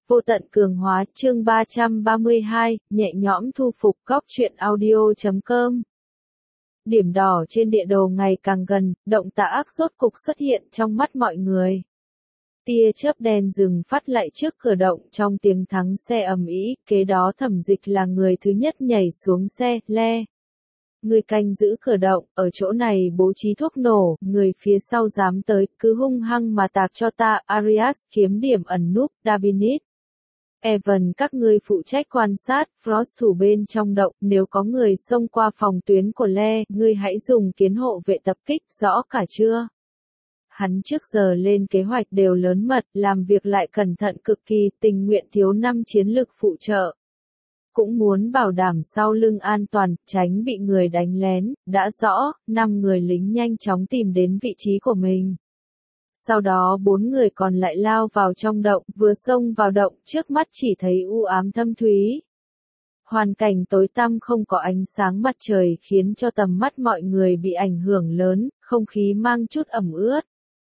Vô tận cường hóa chương 332, nhẹ nhõm thu phục góc truyện audio.com. Điểm đỏ trên địa đồ ngày càng gần, động tà ác rốt cục xuất hiện trong mắt mọi người. Tia chớp đen dừng phát lại trước cửa động trong tiếng thắng xe ầm ĩ, kế đó Thẩm Dịch là người thứ nhất nhảy xuống xe, le. Người canh giữ cửa động, ở chỗ này bố trí thuốc nổ, người phía sau dám tới, cứ hung hăng mà tạc cho ta, Arias kiếm điểm ẩn núp, Dabinit. Evan các ngươi phụ trách quan sát, Frost thủ bên trong động, nếu có người xông qua phòng tuyến của Le, ngươi hãy dùng kiến hộ vệ tập kích, rõ cả chưa? Hắn trước giờ lên kế hoạch đều lớn mật, làm việc lại cẩn thận cực kỳ, tình nguyện thiếu 5 chiến lực phụ trợ. Cũng muốn bảo đảm sau lưng an toàn, tránh bị người đánh lén, đã rõ, 5 người lính nhanh chóng tìm đến vị trí của mình. Sau đó 4 người còn lại lao vào trong động, vừa xông vào động, trước mắt chỉ thấy u ám thâm thúy. Hoàn cảnh tối tăm không có ánh sáng mặt trời khiến cho tầm mắt mọi người bị ảnh hưởng lớn, không khí mang chút ẩm ướt.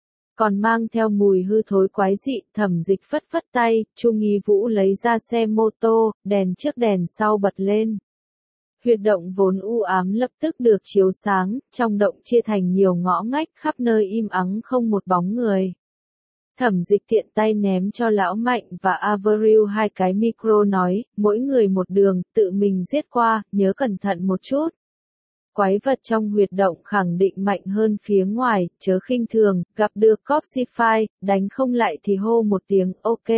Còn mang theo mùi hư thối quái dị, Thẩm Dịch phất phất tay, Chu Nghi Vũ lấy ra xe mô tô, đèn trước đèn sau bật lên. Huyệt động vốn u ám lập tức được chiếu sáng, trong động chia thành nhiều ngõ ngách, khắp nơi im ắng không một bóng người. Thẩm Dịch tiện tay ném cho Lão Mạnh và Avril 2 cái micro nói, mỗi người một đường, tự mình giết qua, nhớ cẩn thận một chút. Quái vật trong huyệt động khẳng định mạnh hơn phía ngoài, chớ khinh thường, gặp được Copsify, đánh không lại thì hô một tiếng, ok.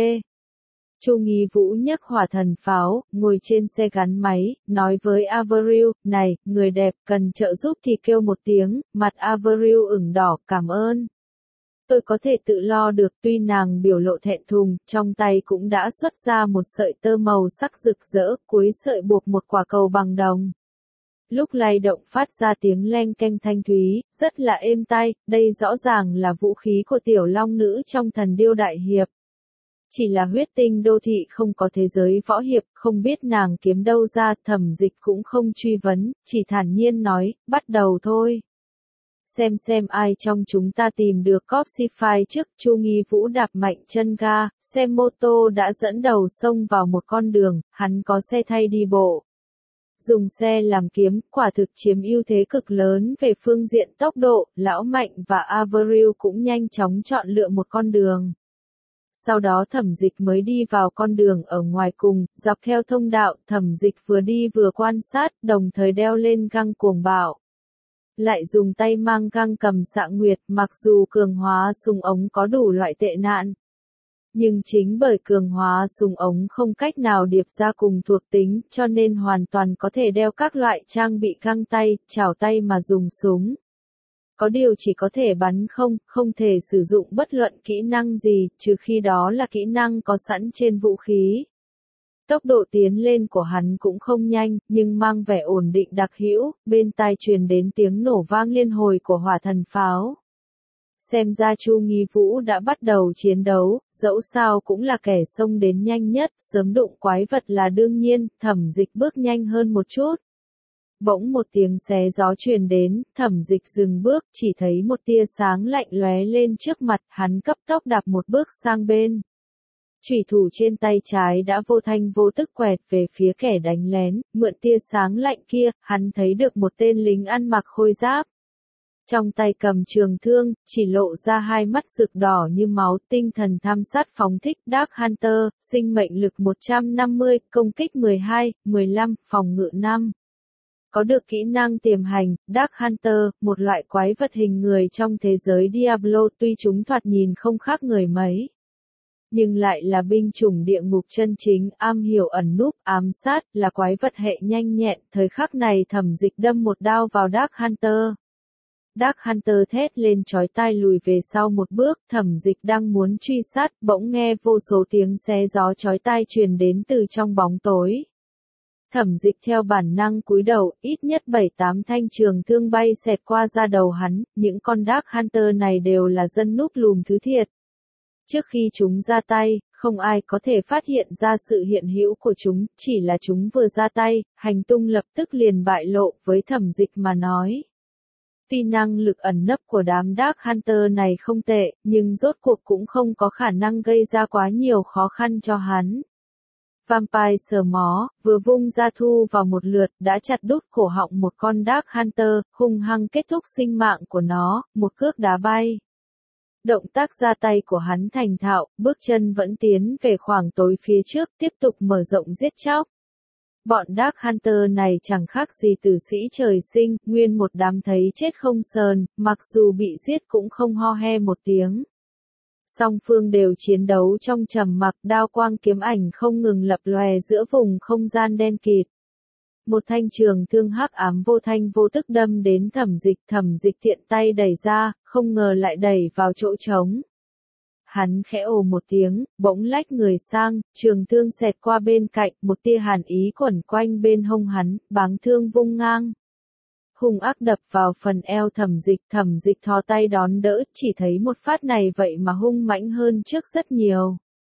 Chu Nghi Vũ nhấc hỏa thần pháo, ngồi trên xe gắn máy, nói với Avril, này, người đẹp, cần trợ giúp thì kêu một tiếng, mặt Avril ửng đỏ, cảm ơn. Tôi có thể tự lo được, tuy nàng biểu lộ thẹn thùng, trong tay cũng đã xuất ra một sợi tơ màu sắc rực rỡ, cuối sợi buộc một quả cầu bằng đồng. Lúc lay động phát ra tiếng leng keng thanh thúy, rất là êm tai, đây rõ ràng là vũ khí của tiểu long nữ trong Thần Điêu Đại Hiệp. Chỉ là huyết tinh đô thị không có thế giới võ hiệp, không biết nàng kiếm đâu ra, Thẩm Dịch cũng không truy vấn, chỉ thản nhiên nói, bắt đầu thôi. Xem ai trong chúng ta tìm được Copsify trước, Chu Nghi Vũ đạp mạnh chân ga, xe mô tô đã dẫn đầu xông vào một con đường, hắn có xe thay đi bộ. Dùng xe làm kiếm, quả thực chiếm ưu thế cực lớn về phương diện tốc độ, Lão Mạnh và Avril cũng nhanh chóng chọn lựa một con đường. Sau đó Thẩm Dịch mới đi vào con đường ở ngoài cùng, dọc theo thông đạo, Thẩm Dịch vừa đi vừa quan sát, đồng thời đeo lên găng cuồng bạo. Lại dùng tay mang găng cầm xạ nguyệt, mặc dù cường hóa súng ống có đủ loại tệ nạn. Nhưng chính bởi cường hóa súng ống không cách nào điệp ra cùng thuộc tính, cho nên hoàn toàn có thể đeo các loại trang bị găng tay, chảo tay mà dùng súng. Có điều chỉ có thể bắn không thể sử dụng bất luận kỹ năng gì, trừ khi đó là kỹ năng có sẵn trên vũ khí. Tốc độ tiến lên của hắn cũng không nhanh, nhưng mang vẻ ổn định đặc hữu, bên tai truyền đến tiếng nổ vang liên hồi của hỏa thần pháo. Xem ra Chu Nghi Vũ đã bắt đầu chiến đấu, dẫu sao cũng là kẻ xông đến nhanh nhất, sớm đụng quái vật là đương nhiên, Thẩm Dịch bước nhanh hơn một chút. Bỗng một tiếng xé gió truyền đến, Thẩm Dịch dừng bước, chỉ thấy một tia sáng lạnh lóe lên trước mặt, hắn cấp tốc đạp một bước sang bên. Chủy thủ trên tay trái đã vô thanh vô tức quẹt về phía kẻ đánh lén, mượn tia sáng lạnh kia, hắn thấy được một tên lính ăn mặc khôi giáp. Trong tay cầm trường thương, chỉ lộ ra hai mắt rực đỏ như máu, tinh thần tham sát phóng thích, Dark Hunter, sinh mệnh lực 150, công kích 12, 15, phòng ngự 5. Có được kỹ năng tiềm hành, Dark Hunter, một loại quái vật hình người trong thế giới Diablo, tuy chúng thoạt nhìn không khác người mấy. Nhưng lại là binh chủng địa ngục chân chính, am hiểu ẩn núp, ám sát, là quái vật hệ nhanh nhẹn, thời khắc này Thẩm Dịch đâm một đao vào Dark Hunter. Dark Hunter thét lên chói tai lùi về sau một bước, Thẩm Dịch đang muốn truy sát, bỗng nghe vô số tiếng xé gió chói tai truyền đến từ trong bóng tối. Thẩm Dịch theo bản năng cúi đầu, ít nhất 7-8 thanh trường thương bay xẹt qua da đầu hắn, những con Dark Hunter này đều là dân núp lùm thứ thiệt. Trước khi chúng ra tay, không ai có thể phát hiện ra sự hiện hữu của chúng, chỉ là chúng vừa ra tay, hành tung lập tức liền bại lộ với Thẩm Dịch mà nói. Tuy năng lực ẩn nấp của đám Dark Hunter này không tệ, nhưng rốt cuộc cũng không có khả năng gây ra quá nhiều khó khăn cho hắn. Vampire sờ mó, vừa vung ra thu vào một lượt, đã chặt đứt cổ họng một con Dark Hunter, hung hăng kết thúc sinh mạng của nó, một cước đá bay. Động tác ra tay của hắn thành thạo, bước chân vẫn tiến về khoảng tối phía trước, tiếp tục mở rộng giết chóc. Bọn Dark Hunter này chẳng khác gì tử sĩ trời sinh, nguyên một đám thấy chết không sờn, mặc dù bị giết cũng không ho he một tiếng. Song phương đều chiến đấu trong trầm mặc, đao quang kiếm ảnh không ngừng lập lòe giữa vùng không gian đen kịt. Một thanh trường thương hắc ám vô thanh vô tức đâm đến Thẩm Dịch tiện tay đẩy ra, không ngờ lại đẩy vào chỗ trống. Hắn khẽ ồ một tiếng, bỗng lách người sang, trường thương xẹt qua bên cạnh, một tia hàn ý quẩn quanh bên hông hắn, báng thương vung ngang. Hung ác đập vào phần eo Thẩm Dịch thò tay đón đỡ, chỉ thấy một phát này vậy mà hung mãnh hơn trước rất nhiều.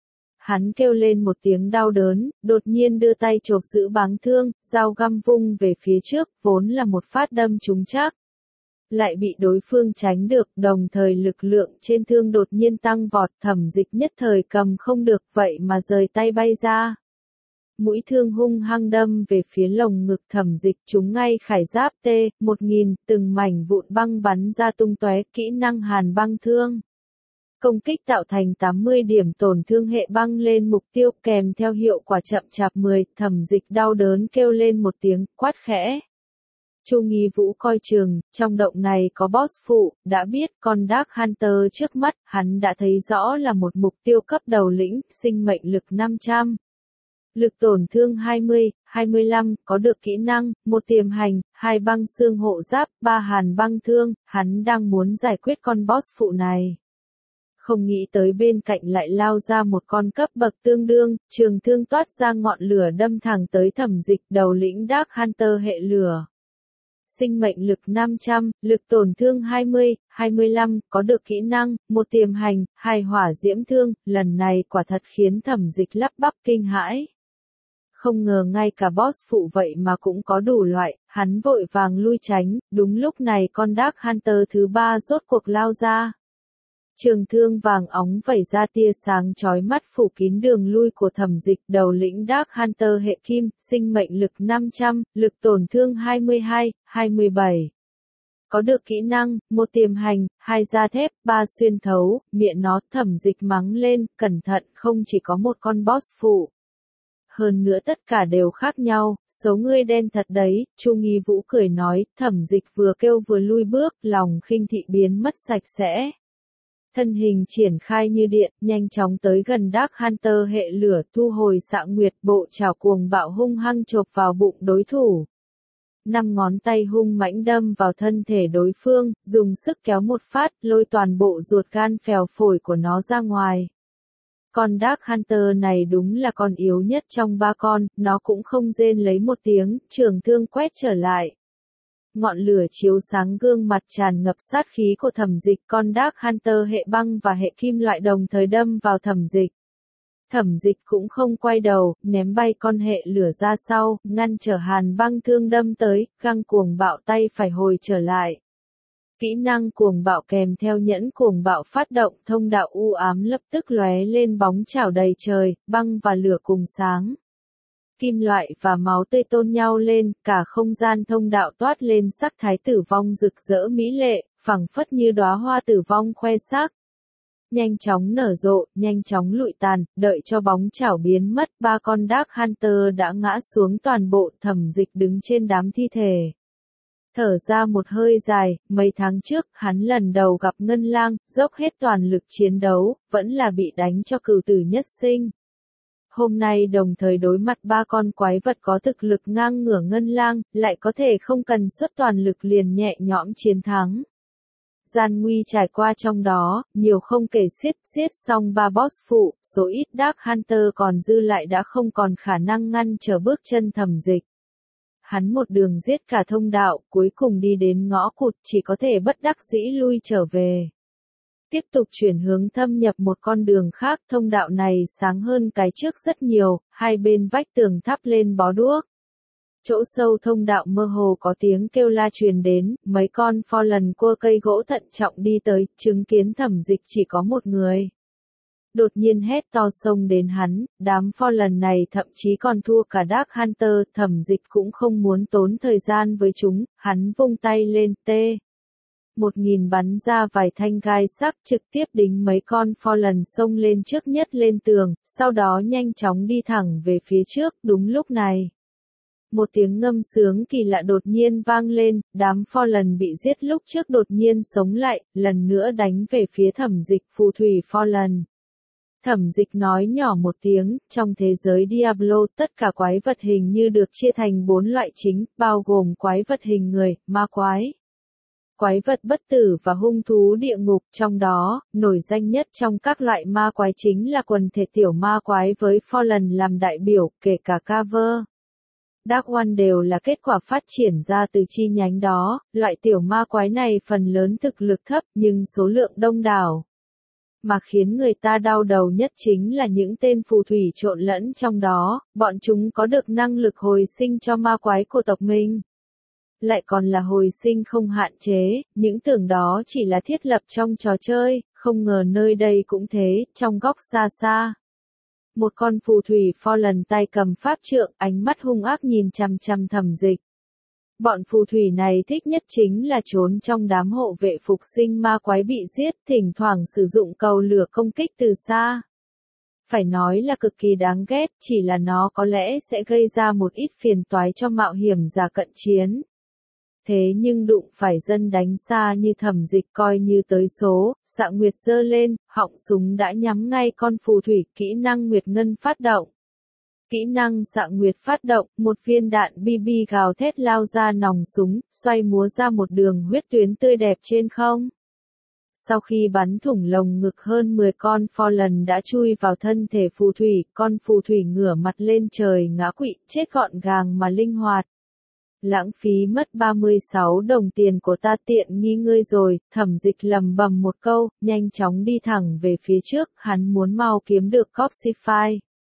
Hắn kêu lên một tiếng đau đớn, đột nhiên đưa tay chộp giữ báng thương, dao găm vung về phía trước, vốn là một phát đâm trúng chắc. Lại bị đối phương tránh được, đồng thời lực lượng trên thương đột nhiên tăng vọt, Thẩm Dịch nhất thời cầm không được, vậy mà rời tay bay ra. Mũi thương hung hăng đâm về phía lồng ngực Thẩm Dịch, trúng ngay khải giáp T-1000, từng mảnh vụn băng bắn ra tung tóe, kỹ năng hàn băng thương. Công kích tạo thành 80 điểm tổn thương hệ băng lên mục tiêu, kèm theo hiệu quả chậm chạp 10, Thẩm Dịch đau đớn kêu lên một tiếng, quát khẽ. Chu Nghi Vũ coi chừng, trong động này có boss phụ, đã biết con Dark Hunter trước mắt, hắn đã thấy rõ là một mục tiêu cấp đầu lĩnh, sinh mệnh lực 500. Lực tổn thương 20, 25, có được kỹ năng, 1 tiềm hành, 2 băng xương hộ giáp, 3 hàn băng thương, hắn đang muốn giải quyết con boss phụ này. Không nghĩ tới bên cạnh lại lao ra một con cấp bậc tương đương, trường thương toát ra ngọn lửa đâm thẳng tới Thẩm Dịch, đầu lĩnh Dark Hunter hệ lửa. Sinh mệnh lực 500, lực tổn thương 20, 25, có được kỹ năng, 1 tiềm hành, 2 hỏa diễm thương, lần này quả thật khiến Thẩm Dịch lắp bắp kinh hãi. Không ngờ ngay cả boss phụ vậy mà cũng có đủ loại, hắn vội vàng lui tránh, đúng lúc này con Dark Hunter thứ 3 rốt cuộc lao ra. Trường thương vàng óng vẩy ra tia sáng chói mắt phủ kín đường lui của Thẩm Dịch, đầu lĩnh Dark Hunter hệ kim, sinh mệnh lực 500, lực tổn thương 22, 27. Có được kỹ năng, 1 tiềm hành, 2 da thép, 3 xuyên thấu, miệng nó, Thẩm Dịch mắng lên, cẩn thận, không chỉ có một con boss phụ. Hơn nữa tất cả đều khác nhau, số ngươi đen thật đấy, Chu Nghi Vũ cười nói, Thẩm Dịch vừa kêu vừa lui bước, lòng khinh thị biến mất sạch sẽ. Thân hình triển khai như điện, nhanh chóng tới gần Dark Hunter hệ lửa, thu hồi xạ nguyệt, bộ chảo cuồng bạo hung hăng chộp vào bụng đối thủ. 5 ngón tay hung mãnh đâm vào thân thể đối phương, dùng sức kéo một phát, lôi toàn bộ ruột gan phèo phổi của nó ra ngoài. Con Dark Hunter này đúng là con yếu nhất trong 3 con, nó cũng không rên lấy một tiếng, trường thương quét trở lại. Ngọn lửa chiếu sáng gương mặt tràn ngập sát khí của Thẩm Dịch, con Dark Hunter hệ băng và hệ kim loại đồng thời đâm vào Thẩm Dịch. Thẩm Dịch cũng không quay đầu, ném bay con hệ lửa ra sau, ngăn trở hàn băng thương đâm tới, găng cuồng bạo tay phải hồi trở lại. Kỹ năng cuồng bạo kèm theo nhẫn cuồng bạo phát động, thông đạo u ám lập tức lóe lên bóng chảo đầy trời, băng và lửa cùng sáng. Kim loại và máu tươi tôn nhau lên, cả không gian thông đạo toát lên sắc thái tử vong rực rỡ mỹ lệ, phẳng phất như đóa hoa tử vong khoe sắc. Nhanh chóng nở rộ, nhanh chóng lụi tàn, đợi cho bóng chảo biến mất, 3 con Dark Hunter đã ngã xuống toàn bộ, Thẩm Dịch đứng trên đám thi thể. Thở ra một hơi dài, mấy tháng trước, hắn lần đầu gặp Ngân Lang, dốc hết toàn lực chiến đấu, vẫn là bị đánh cho cửu tử nhất sinh. Hôm nay đồng thời đối mặt 3 con quái vật có thực lực ngang ngửa Ngân Lang, lại có thể không cần xuất toàn lực liền nhẹ nhõm chiến thắng. Gian nguy trải qua trong đó, nhiều không kể xiết xong 3 boss phụ, số ít Dark Hunter còn dư lại đã không còn khả năng ngăn trở bước chân Thẩm Dịch. Hắn một đường giết cả thông đạo, cuối cùng đi đến ngõ cụt, chỉ có thể bất đắc dĩ lui trở về. Tiếp tục chuyển hướng thâm nhập một con đường khác, thông đạo này sáng hơn cái trước rất nhiều, hai bên vách tường thắp lên bó đuốc. Chỗ sâu thông đạo mơ hồ có tiếng kêu la truyền đến, mấy con Fallen cua cây gỗ thận trọng đi tới, chứng kiến Thẩm Dịch chỉ có một người. Đột nhiên hét to xông đến hắn, đám Fallen này thậm chí còn thua cả Dark Hunter, Thẩm Dịch cũng không muốn tốn thời gian với chúng, hắn vung tay lên T-1000 bắn ra vài thanh gai sắc trực tiếp đính mấy con Fallen xông lên trước nhất lên tường, sau đó nhanh chóng đi thẳng về phía trước, đúng lúc này. Một tiếng ngâm sướng kỳ lạ đột nhiên vang lên, đám Fallen bị giết lúc trước đột nhiên sống lại, lần nữa đánh về phía Thẩm Dịch phù thủy Fallen. Thẩm Dịch nói nhỏ một tiếng, trong thế giới Diablo tất cả quái vật hình như được chia thành 4 loại chính, bao gồm quái vật hình người, ma quái, quái vật bất tử và hung thú địa ngục, trong đó, nổi danh nhất trong các loại ma quái chính là quần thể tiểu ma quái với Fallen làm đại biểu, kể cả Cover. Dark One đều là kết quả phát triển ra từ chi nhánh đó, loại tiểu ma quái này phần lớn thực lực thấp nhưng số lượng đông đảo. Mà khiến người ta đau đầu nhất chính là những tên phù thủy trộn lẫn trong đó, bọn chúng có được năng lực hồi sinh cho ma quái của tộc mình. Lại còn là hồi sinh không hạn chế, những tưởng đó chỉ là thiết lập trong trò chơi, không ngờ nơi đây cũng thế, trong góc xa xa. Một con phù thủy Fallen tay cầm pháp trượng, ánh mắt hung ác nhìn chằm chằm Thẩm Dịch. Bọn phù thủy này thích nhất chính là trốn trong đám hộ vệ phục sinh ma quái bị giết, thỉnh thoảng sử dụng cầu lửa công kích từ xa. Phải nói là cực kỳ đáng ghét, chỉ là nó có lẽ sẽ gây ra một ít phiền toái cho mạo hiểm giả cận chiến. Thế nhưng đụng phải dân đánh xa như Thẩm Dịch coi như tới số, Xạ Nguyệt giơ lên, họng súng đã nhắm ngay con phù thủy, kỹ năng Nguyệt Ngân phát động. Kỹ năng Xạ Nguyệt phát động, một viên đạn BB gào thét lao ra nòng súng, xoay múa ra một đường huyết tuyến tươi đẹp trên không. Sau khi bắn thủng lồng ngực hơn 10 con Fallen đã chui vào thân thể phù thủy, con phù thủy ngửa mặt lên trời ngã quỵ, chết gọn gàng mà linh hoạt. Lãng phí mất 36 đồng tiền của ta, tiện nghi ngươi rồi, Thẩm Dịch lầm bầm một câu, nhanh chóng đi thẳng về phía trước, hắn muốn mau kiếm được Coxify.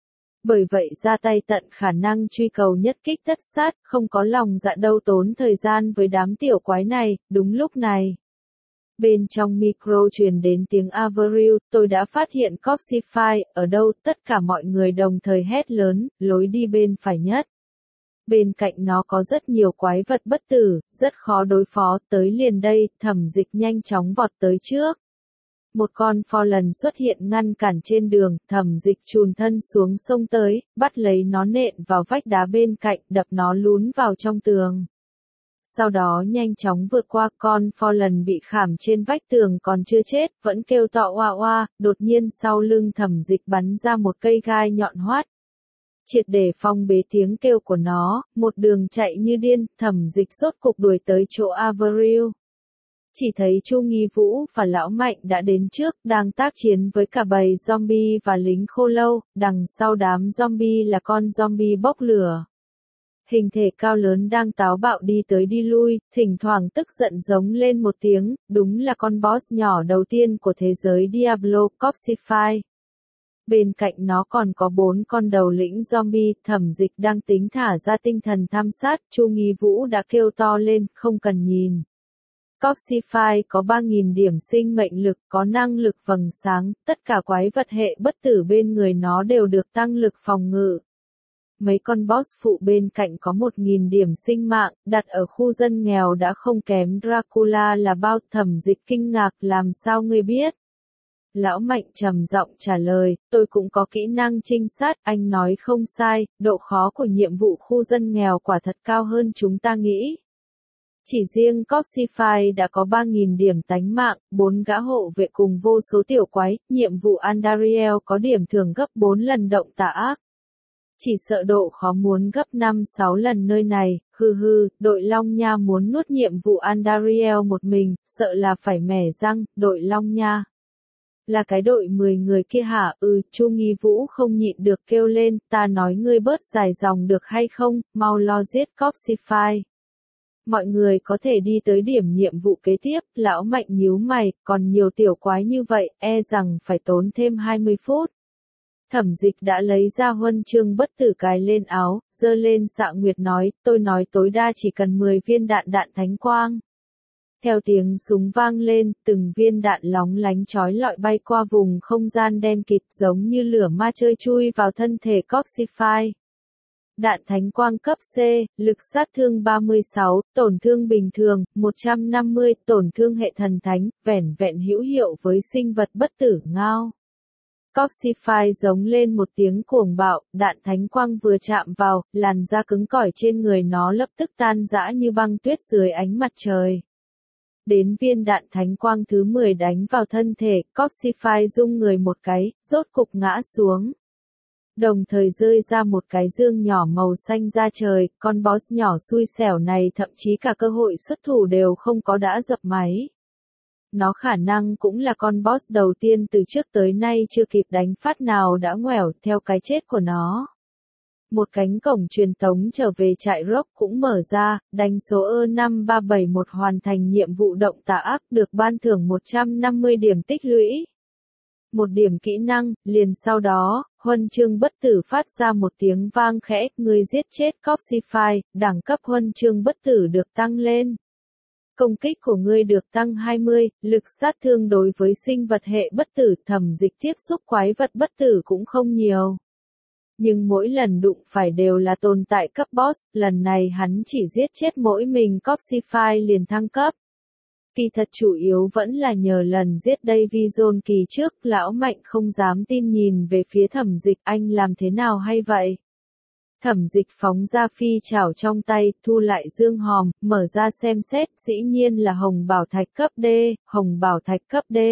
Bởi vậy ra tay tận khả năng truy cầu nhất kích tất sát, không có lòng dạ đâu tốn thời gian với đám tiểu quái này, đúng lúc này. Bên trong micro truyền đến tiếng Avril, tôi đã phát hiện Coxify, ở đâu, tất cả mọi người đồng thời hét lớn, lối đi bên phải nhất. Bên cạnh nó có rất nhiều quái vật bất tử, rất khó đối phó, tới liền đây, Thẩm Dịch nhanh chóng vọt tới trước. Một con Fallen xuất hiện ngăn cản trên đường, Thẩm Dịch chùn thân xuống sông tới, bắt lấy nó nện vào vách đá bên cạnh, đập nó lún vào trong tường. Sau đó nhanh chóng vượt qua, con Fallen bị khảm trên vách tường còn chưa chết, vẫn kêu to oa oa, đột nhiên sau lưng Thẩm Dịch bắn ra một cây gai nhọn hoắt. Triệt để phong bế tiếng kêu của nó, một đường chạy như điên, Thẩm Dịch rốt cục đuổi tới chỗ Avril. Chỉ thấy Chu Nghi Vũ và Lão Mạnh đã đến trước, đang tác chiến với cả bầy zombie và lính khô lâu, đằng sau đám zombie là con zombie bốc lửa. Hình thể cao lớn đang táo bạo đi tới đi lui, thỉnh thoảng tức giận giống lên một tiếng, đúng là con boss nhỏ đầu tiên của thế giới Diablo, Coxify. Bên cạnh nó còn có 4 con đầu lĩnh zombie, Thẩm Dịch đang tính thả ra tinh thần tham sát, Chu Nghi Vũ đã kêu to lên, không cần nhìn. Coxify có 3.000 điểm sinh mệnh lực, có năng lực vầng sáng, tất cả quái vật hệ bất tử bên người nó đều được tăng lực phòng ngự. Mấy con boss phụ bên cạnh có 1.000 điểm sinh mạng, đặt ở khu dân nghèo đã không kém Dracula là bao. Thẩm Dịch kinh ngạc, làm sao ngươi biết? Lão Mạnh trầm giọng trả lời, tôi cũng có kỹ năng trinh sát, anh nói không sai, độ khó của nhiệm vụ khu dân nghèo quả thật cao hơn chúng ta nghĩ. Chỉ riêng Coxify đã có 3.000 điểm tánh mạng, 4 gã hộ vệ cùng vô số tiểu quái, nhiệm vụ Andariel có điểm thưởng gấp 4 lần động tà ác. Chỉ sợ độ khó muốn gấp 5-6 lần nơi này, đội Long Nha muốn nuốt nhiệm vụ Andariel một mình, sợ là phải mẻ răng, đội Long Nha. Là cái đội 10 người kia hả? Chu Nghi Vũ không nhịn được kêu lên, ta nói ngươi bớt dài dòng được hay không, mau lo giết Coxify. Mọi người có thể đi tới điểm nhiệm vụ kế tiếp, Lão Mạnh nhíu mày, còn nhiều tiểu quái như vậy, e rằng phải tốn thêm 20 phút. Thẩm Dịch đã lấy ra huân chương bất tử cài lên áo, giơ lên xạ nguyệt tôi nói tối đa chỉ cần 10 viên đạn thánh quang. Theo tiếng súng vang lên, từng viên đạn lóng lánh chói lọi bay qua vùng không gian đen kịt giống như lửa ma chơi chui vào thân thể Coxify. Đạn thánh quang cấp C, lực sát thương 36, tổn thương bình thường, 150, tổn thương hệ thần thánh, vẻn vẹn hữu hiệu với sinh vật bất tử ngao. Coxify giống lên một tiếng cuồng bạo, đạn thánh quang vừa chạm vào, làn da cứng cỏi trên người nó lập tức tan rã như băng tuyết dưới ánh mặt trời. Đến viên đạn thánh quang thứ 10 đánh vào thân thể, Coxify rung người một cái, rốt cục ngã xuống. Đồng thời rơi ra một cái dương nhỏ màu xanh ra trời, con boss nhỏ xui xẻo này thậm chí cả cơ hội xuất thủ đều không có đã dập máy. Nó khả năng cũng là con boss đầu tiên từ trước tới nay chưa kịp đánh phát nào đã ngoẻo theo cái chết của nó. Một cánh cổng truyền tống trở về trại Rock cũng mở ra, đánh số E5371 hoàn thành nhiệm vụ động tà ác được ban thưởng 150 điểm tích lũy. Một điểm kỹ năng, liền sau đó, huân chương bất tử phát ra một tiếng vang khẽ, người giết chết Coxify, đẳng cấp huân chương bất tử được tăng lên. Công kích của ngươi được tăng 20, lực sát thương đối với sinh vật hệ bất tử. Thẩm Dịch tiếp xúc quái vật bất tử cũng không nhiều. Nhưng mỗi lần đụng phải đều là tồn tại cấp boss, lần này hắn chỉ giết chết mỗi mình Coxify liền thăng cấp. Kỳ thật chủ yếu vẫn là nhờ lần giết Davison kỳ trước, lão Mạnh không dám tin nhìn về phía Thẩm Dịch, anh làm thế nào hay vậy? Thẩm Dịch phóng ra phi chảo trong tay, thu lại dương hòm, mở ra xem xét, dĩ nhiên là hồng bảo thạch cấp D, hồng bảo thạch cấp D.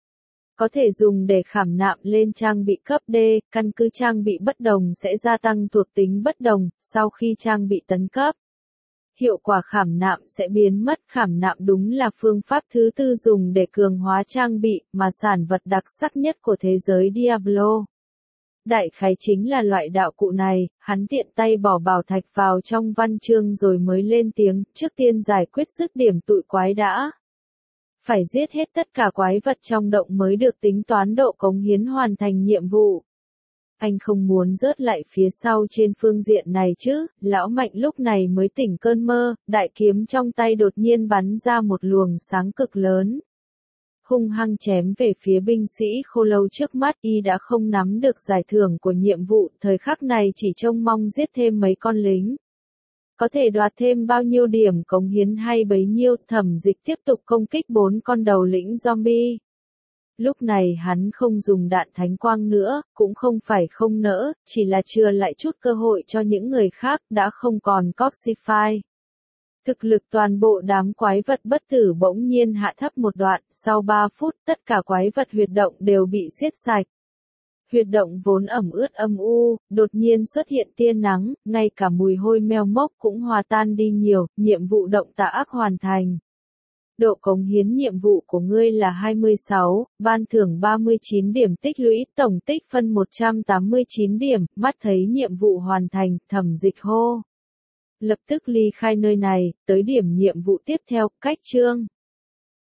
Có thể dùng để khảm nạm lên trang bị cấp D, căn cứ trang bị bất đồng sẽ gia tăng thuộc tính bất đồng, sau khi trang bị tấn cấp. Hiệu quả khảm nạm sẽ biến mất. Khảm nạm đúng là phương pháp thứ tư dùng để cường hóa trang bị, mà sản vật đặc sắc nhất của thế giới Diablo. Đại khái chính là loại đạo cụ này, hắn tiện tay bỏ bảo thạch vào trong văn chương rồi mới lên tiếng, trước tiên giải quyết dứt điểm tụi quái đã. Phải giết hết tất cả quái vật trong động mới được tính toán độ cống hiến hoàn thành nhiệm vụ. Anh không muốn rớt lại phía sau trên phương diện này chứ, lão Mạnh lúc này mới tỉnh cơn mơ, đại kiếm trong tay đột nhiên bắn ra một luồng sáng cực lớn. Hung hăng chém về phía binh sĩ khô lâu trước mắt, y đã không nắm được giải thưởng của nhiệm vụ, thời khắc này chỉ trông mong giết thêm mấy con lính. Có thể đoạt thêm bao nhiêu điểm cống hiến hay bấy nhiêu. Thẩm Dịch tiếp tục công kích 4 con đầu lĩnh zombie. Lúc này hắn không dùng đạn thánh quang nữa, cũng không phải không nỡ, chỉ là chừa lại chút cơ hội cho những người khác, đã không còn Coxify. Thực lực toàn bộ đám quái vật bất tử bỗng nhiên hạ thấp một đoạn, sau 3 phút tất cả quái vật huyệt động đều bị giết sạch. Huyệt động vốn ẩm ướt âm u, đột nhiên xuất hiện tia nắng, ngay cả mùi hôi meo mốc cũng hòa tan đi nhiều, nhiệm vụ động tà ác hoàn thành. Độ cống hiến nhiệm vụ của ngươi là 26, ban thưởng 39 điểm tích lũy, tổng tích phân 189 điểm, mắt thấy nhiệm vụ hoàn thành, Thẩm Dịch hô. Lập tức ly khai nơi này, tới điểm nhiệm vụ tiếp theo, cách chương.